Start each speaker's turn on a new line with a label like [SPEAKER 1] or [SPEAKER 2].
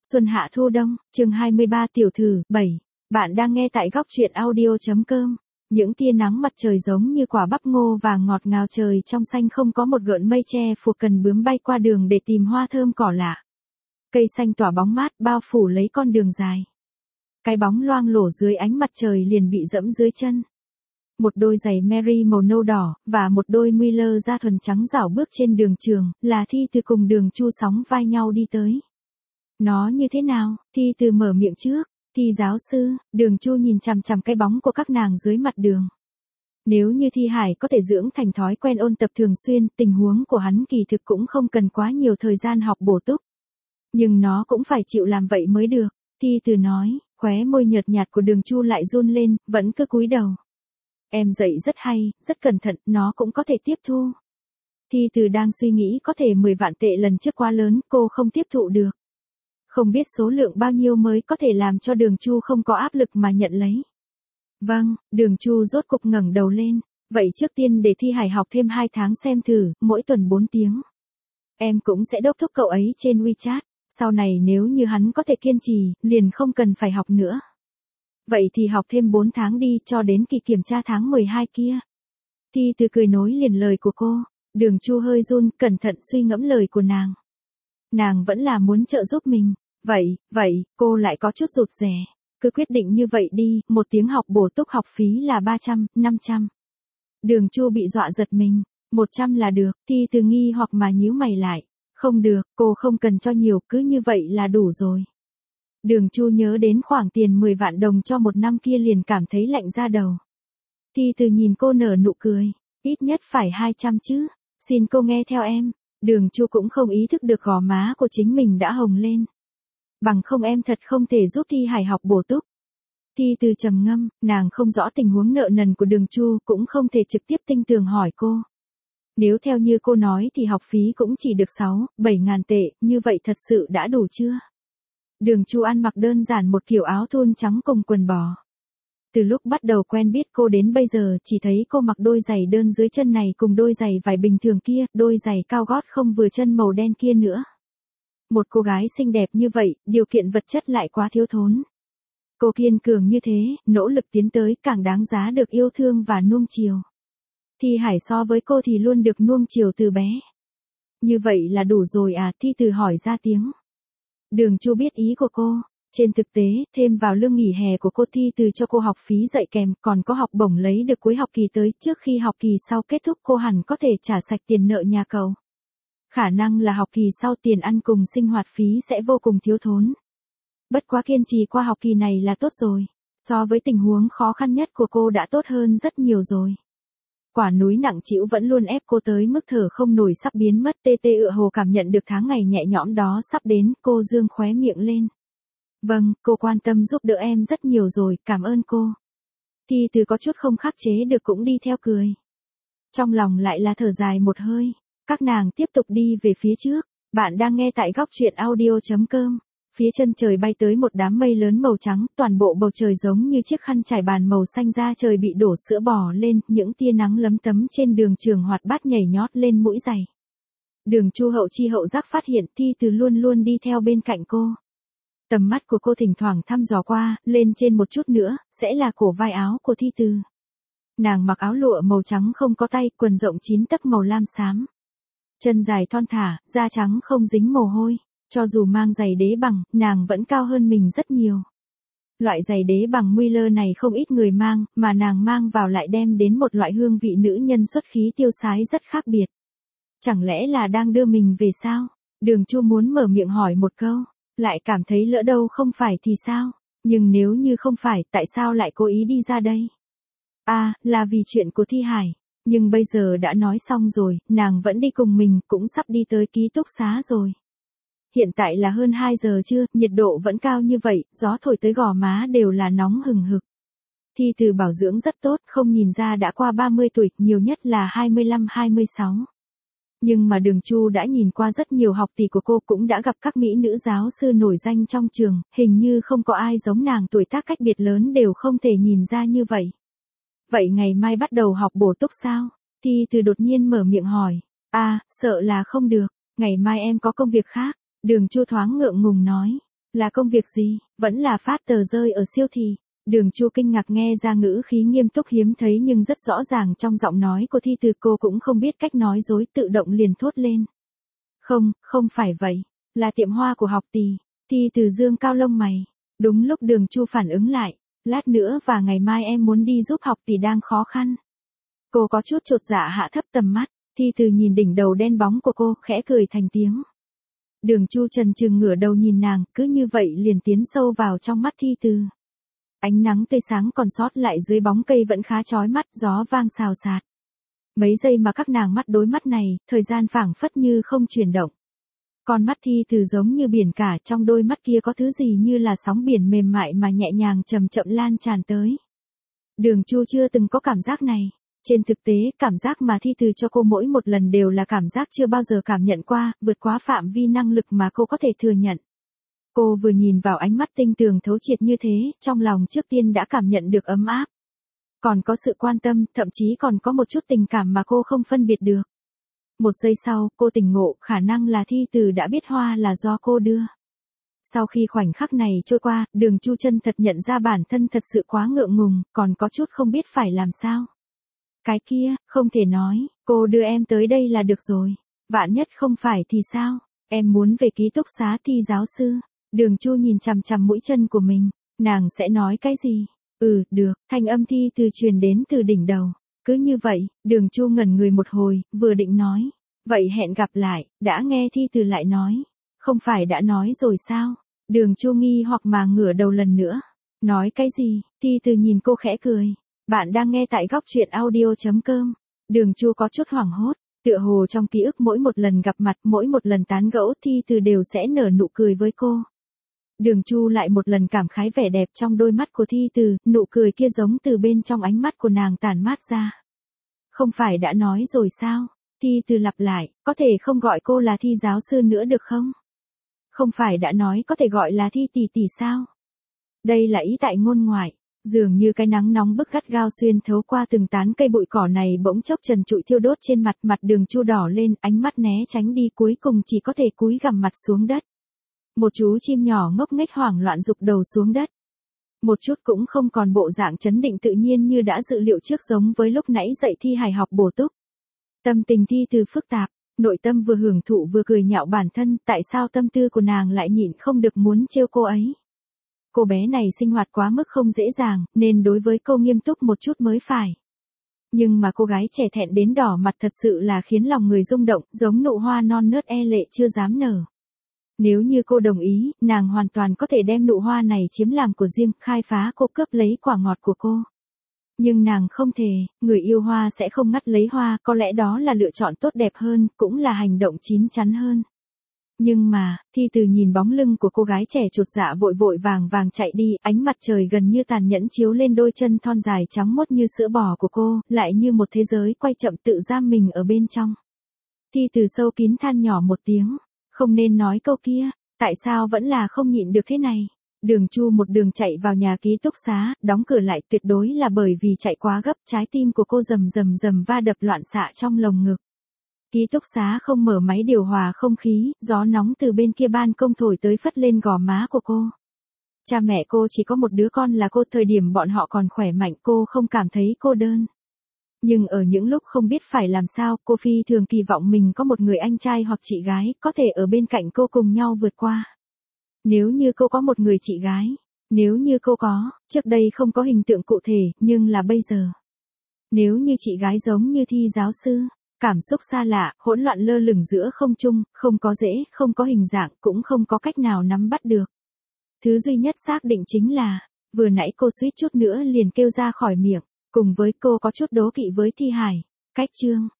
[SPEAKER 1] Xuân hạ thu đông, chương 23 tiểu thử, 7. Bạn đang nghe tại góc truyện audio.com. Những tia nắng mặt trời giống như quả bắp ngô vàng ngọt ngào, trời trong xanh không có một gợn mây che phủ, cần bướm bay qua đường để tìm hoa thơm cỏ lạ. Cây xanh tỏa bóng mát bao phủ lấy con đường dài. Cái bóng loang lổ dưới ánh mặt trời liền bị dẫm dưới chân. Một đôi giày Mary màu nâu đỏ, và một đôi Miller da thuần trắng rảo bước trên đường trường, là Thi Từ cùng Đường Chu sóng vai nhau đi tới. Nó như thế nào? Thi Từ mở miệng trước. Thi giáo sư, Đường Chu nhìn chằm chằm cái bóng của các nàng dưới mặt đường. Nếu như Thi Hải có thể dưỡng thành thói quen ôn tập thường xuyên, tình huống của hắn kỳ thực cũng không cần quá nhiều thời gian học bổ túc. Nhưng nó cũng phải chịu làm vậy mới được. Thi Từ nói, khóe môi nhợt nhạt của Đường Chu lại run lên, vẫn cứ cúi đầu. Em dạy rất hay, rất cẩn thận, nó cũng có thể tiếp thu. Thi Từ đang suy nghĩ có thể 10 vạn tệ lần trước quá lớn, cô không tiếp thụ được. Không biết số lượng bao nhiêu mới có thể làm cho Đường Chu không có áp lực mà nhận lấy. Vâng, Đường Chu rốt cục ngẩng đầu lên. Vậy trước tiên để Thi Hải học thêm 2 tháng xem thử, mỗi tuần 4 tiếng. Em cũng sẽ đốc thúc cậu ấy trên WeChat. Sau này nếu như hắn có thể kiên trì, liền không cần phải học nữa. Vậy thì học thêm 4 tháng đi, cho đến kỳ kiểm tra tháng 12 kia. Thi Từ cười nối liền lời của cô. Đường Chu hơi run, cẩn thận suy ngẫm lời của nàng. Nàng vẫn là muốn trợ giúp mình. Vậy, cô lại có chút rụt rè. Cứ quyết định như vậy đi, 1 tiếng học bổ túc học phí là 300, 500. Đường Chu bị dọa giật mình. 100 là được. Thi Từ nghi hoặc mà nhíu mày lại. Không được, cô không cần cho nhiều, cứ như vậy là đủ rồi. Đường Chu nhớ đến khoản tiền 10 vạn đồng cho 1 năm kia liền cảm thấy lạnh da đầu. Thi Từ nhìn cô nở nụ cười. Ít nhất phải 200 chứ. Xin cô nghe theo em. Đường Chu cũng không ý thức được gò má của chính mình đã hồng lên. Bằng không em thật không thể giúp Thi Hải học bổ túc. Thi Từ trầm ngâm, nàng không rõ tình huống nợ nần của Đường Chu, cũng không thể trực tiếp tinh tường hỏi cô. Nếu theo như cô nói thì học phí cũng chỉ được 6-7 ngàn tệ, như vậy thật sự đã đủ chưa? Đường Chu ăn mặc đơn giản một kiểu áo thun trắng cùng quần bò. Từ lúc bắt đầu quen biết cô đến bây giờ chỉ thấy cô mặc đôi giày đơn dưới chân này cùng đôi giày vải bình thường kia, đôi giày cao gót không vừa chân màu đen kia nữa. Một cô gái xinh đẹp như vậy, điều kiện vật chất lại quá thiếu thốn. Cô kiên cường như thế, nỗ lực tiến tới càng đáng giá được yêu thương và nuông chiều. Thi Hải so với cô thì luôn được nuông chiều từ bé. Như vậy là đủ rồi à? Thi Từ hỏi ra tiếng. Đường Chu biết ý của cô. Trên thực tế, thêm vào lương nghỉ hè của cô, Thi Từ cho cô học phí dạy kèm, còn có học bổng lấy được cuối học kỳ tới, trước khi học kỳ sau kết thúc cô hẳn có thể trả sạch tiền nợ nhà cậu. Khả năng là học kỳ sau tiền ăn cùng sinh hoạt phí sẽ vô cùng thiếu thốn. Bất quá kiên trì qua học kỳ này là tốt rồi. So với tình huống khó khăn nhất của cô đã tốt hơn rất nhiều rồi. Quả núi nặng trĩu vẫn luôn ép cô tới mức thở không nổi sắp biến mất. Tê tê ựa hồ cảm nhận được tháng ngày nhẹ nhõm đó sắp đến, cô dương khóe miệng lên. Vâng, cô quan tâm giúp đỡ em rất nhiều rồi, cảm ơn cô. Thi Từ có chút không khắc chế được cũng đi theo cười. Trong lòng lại là thở dài một hơi. Các nàng tiếp tục đi về phía trước. Bạn đang nghe tại góc truyện audio.com. Phía chân trời bay tới một đám mây lớn màu trắng, toàn bộ bầu trời giống như chiếc khăn trải bàn màu xanh, da trời bị đổ sữa bò lên, những tia nắng lấm tấm trên đường trường hoạt bát nhảy nhót lên mũi giày. Đường Chu hậu chi hậu giác phát hiện Thi Từ luôn luôn đi theo bên cạnh cô. Tầm mắt của cô thỉnh thoảng thăm dò qua, lên trên một chút nữa, sẽ là cổ vai áo của Thi Từ. Nàng mặc áo lụa màu trắng không có tay, quần rộng 9 tấc màu lam xám. Chân dài thon thả, da trắng không dính mồ hôi. Cho dù mang giày đế bằng, nàng vẫn cao hơn mình rất nhiều. Loại giày đế bằng Miller này không ít người mang, mà nàng mang vào lại đem đến một loại hương vị nữ nhân xuất khí tiêu sái rất khác biệt. Chẳng lẽ là đang đưa mình về sao? Đường Chu muốn mở miệng hỏi một câu, lại cảm thấy lỡ đâu không phải thì sao? Nhưng nếu như không phải, tại sao lại cố ý đi ra đây? À, là vì chuyện của Thi Hải. Nhưng bây giờ đã nói xong rồi, nàng vẫn đi cùng mình, cũng sắp đi tới ký túc xá rồi. Hiện tại là hơn 2 giờ trưa, nhiệt độ vẫn cao như vậy, gió thổi tới gò má đều là nóng hừng hực. Thi Từ bảo dưỡng rất tốt, không nhìn ra đã qua 30 tuổi, nhiều nhất là 25-26. Nhưng mà Đường Chu đã nhìn qua rất nhiều học tỷ của cô, cũng đã gặp các mỹ nữ giáo sư nổi danh trong trường, hình như không có ai giống nàng, tuổi tác cách biệt lớn đều không thể nhìn ra như vậy. Vậy ngày mai bắt đầu học bổ túc sao? Thi Từ đột nhiên mở miệng hỏi. À, sợ là không được, ngày mai em có công việc khác. Đường Chu thoáng ngượng ngùng nói. Là công việc gì? Vẫn là phát tờ rơi ở siêu thị. Đường Chu kinh ngạc nghe ra ngữ khí nghiêm túc hiếm thấy nhưng rất rõ ràng trong giọng nói của Thi Từ, cô cũng không biết cách nói dối, tự động liền thốt lên. Không, không phải vậy. Là tiệm hoa của học tỷ. Thi Từ dương cao lông mày. Đúng lúc Đường Chu phản ứng lại. Lát nữa và ngày mai em muốn đi giúp học tỷ đang khó khăn. Cô có chút chột dạ hạ thấp tầm mắt. Thi Từ nhìn đỉnh đầu đen bóng của cô, khẽ cười thành tiếng. Đường Chu chần chừng ngửa đầu nhìn nàng, cứ như vậy liền tiến sâu vào trong mắt Thi Từ. Ánh nắng tươi sáng còn sót lại dưới bóng cây vẫn khá chói mắt, gió vang xào xạc. Mấy giây mà các nàng mắt đối mắt này, thời gian phảng phất như không chuyển động. Con mắt Thi Từ giống như biển cả, trong đôi mắt kia có thứ gì như là sóng biển mềm mại mà nhẹ nhàng chậm chậm lan tràn tới. Đường Chu chưa từng có cảm giác này. Trên thực tế, cảm giác mà Thi Từ cho cô mỗi một lần đều là cảm giác chưa bao giờ cảm nhận qua, vượt quá phạm vi năng lực mà cô có thể thừa nhận. Cô vừa nhìn vào ánh mắt tinh tường thấu triệt như thế, trong lòng trước tiên đã cảm nhận được ấm áp. Còn có sự quan tâm, thậm chí còn có một chút tình cảm mà cô không phân biệt được. Một giây sau, cô tỉnh ngộ, khả năng là Thi Từ đã biết hoa là do cô đưa. Sau khi khoảnh khắc này trôi qua, Đường Chu chân thật nhận ra bản thân thật sự quá ngượng ngùng, còn có chút không biết phải làm sao. Cái kia, không thể nói, cô đưa em tới đây là được rồi. Vạn nhất không phải thì sao? Em muốn về ký túc xá Thi giáo sư. Đường Chu nhìn chằm chằm mũi chân của mình, nàng sẽ nói cái gì? Được, thanh âm Thi Từ truyền đến từ đỉnh đầu. Cứ như vậy, Đường Chu ngẩn người một hồi, vừa định nói. Vậy hẹn gặp lại, đã nghe Thi Từ lại nói. Không phải đã nói rồi sao? Đường Chu nghi hoặc mà ngửa đầu lần nữa. Nói cái gì? Thi Từ nhìn cô khẽ cười. Bạn đang nghe tại góc truyện audio.com. Đường Chu có chút hoảng hốt. Tựa hồ trong ký ức mỗi một lần gặp mặt, mỗi một lần tán gẫu Thi Từ đều sẽ nở nụ cười với cô. Đường Chu lại một lần cảm khái vẻ đẹp trong đôi mắt của Thi Từ, nụ cười kia giống từ bên trong ánh mắt của nàng tản mát ra. Không phải đã nói rồi sao? Thi Từ lặp lại, có thể không gọi cô là Thi giáo sư nữa được không? Không phải đã nói có thể gọi là Thi tỷ tỷ sao? Đây là ý tại ngôn ngoại. Dường như cái nắng nóng bức gắt gao xuyên thấu qua từng tán cây bụi cỏ này bỗng chốc trần trụi thiêu đốt trên mặt Đường Chu đỏ lên, ánh mắt né tránh đi, cuối cùng chỉ có thể cúi gằm mặt xuống đất. Một chú chim nhỏ ngốc nghếch hoảng loạn rụt đầu xuống đất. Một chút cũng không còn bộ dạng trấn định tự nhiên như đã dự liệu trước, giống với lúc nãy dậy thi hài học bổ túc. Tâm tình Thi Từ phức tạp, nội tâm vừa hưởng thụ vừa cười nhạo bản thân, tại sao tâm tư của nàng lại nhịn không được muốn trêu cô ấy. Cô bé này sinh hoạt quá mức không dễ dàng, nên đối với cô nghiêm túc một chút mới phải. Nhưng mà cô gái trẻ thẹn đến đỏ mặt thật sự là khiến lòng người rung động, giống nụ hoa non nớt e lệ chưa dám nở. Nếu như cô đồng ý, nàng hoàn toàn có thể đem nụ hoa này chiếm làm của riêng, khai phá cô, cướp lấy quả ngọt của cô. Nhưng nàng không thể, người yêu hoa sẽ không ngắt lấy hoa, có lẽ đó là lựa chọn tốt đẹp hơn, cũng là hành động chín chắn hơn. Nhưng mà, Thi Từ nhìn bóng lưng của cô gái trẻ chột dạ vội vội vàng vàng chạy đi, ánh mặt trời gần như tàn nhẫn chiếu lên đôi chân thon dài trắng muốt như sữa bò của cô, lại như một thế giới quay chậm tự giam mình ở bên trong. Thi Từ sâu kín than nhỏ một tiếng, không nên nói câu kia, tại sao vẫn là không nhịn được thế này. Đường Chu một đường chạy vào nhà ký túc xá, đóng cửa lại, tuyệt đối là bởi vì chạy quá gấp, trái tim của cô rầm rầm rầm va đập loạn xạ trong lồng ngực. Ký túc xá không mở máy điều hòa không khí, gió nóng từ bên kia ban công thổi tới phất lên gò má của cô. Cha mẹ cô chỉ có một đứa con là cô, thời điểm bọn họ còn khỏe mạnh cô không cảm thấy cô đơn. Nhưng ở những lúc không biết phải làm sao, cô phi thường kỳ vọng mình có một người anh trai hoặc chị gái, có thể ở bên cạnh cô cùng nhau vượt qua. Nếu như cô có một người chị gái, nếu như cô có, trước đây không có hình tượng cụ thể, nhưng là bây giờ. Nếu như chị gái giống như Thi giáo sư, cảm xúc xa lạ, hỗn loạn lơ lửng giữa không trung, không có rễ, không có hình dạng, cũng không có cách nào nắm bắt được. Thứ duy nhất xác định chính là, vừa nãy cô suýt chút nữa liền kêu ra khỏi miệng, cùng với cô có chút đố kỵ với Thi Hải. Cách chương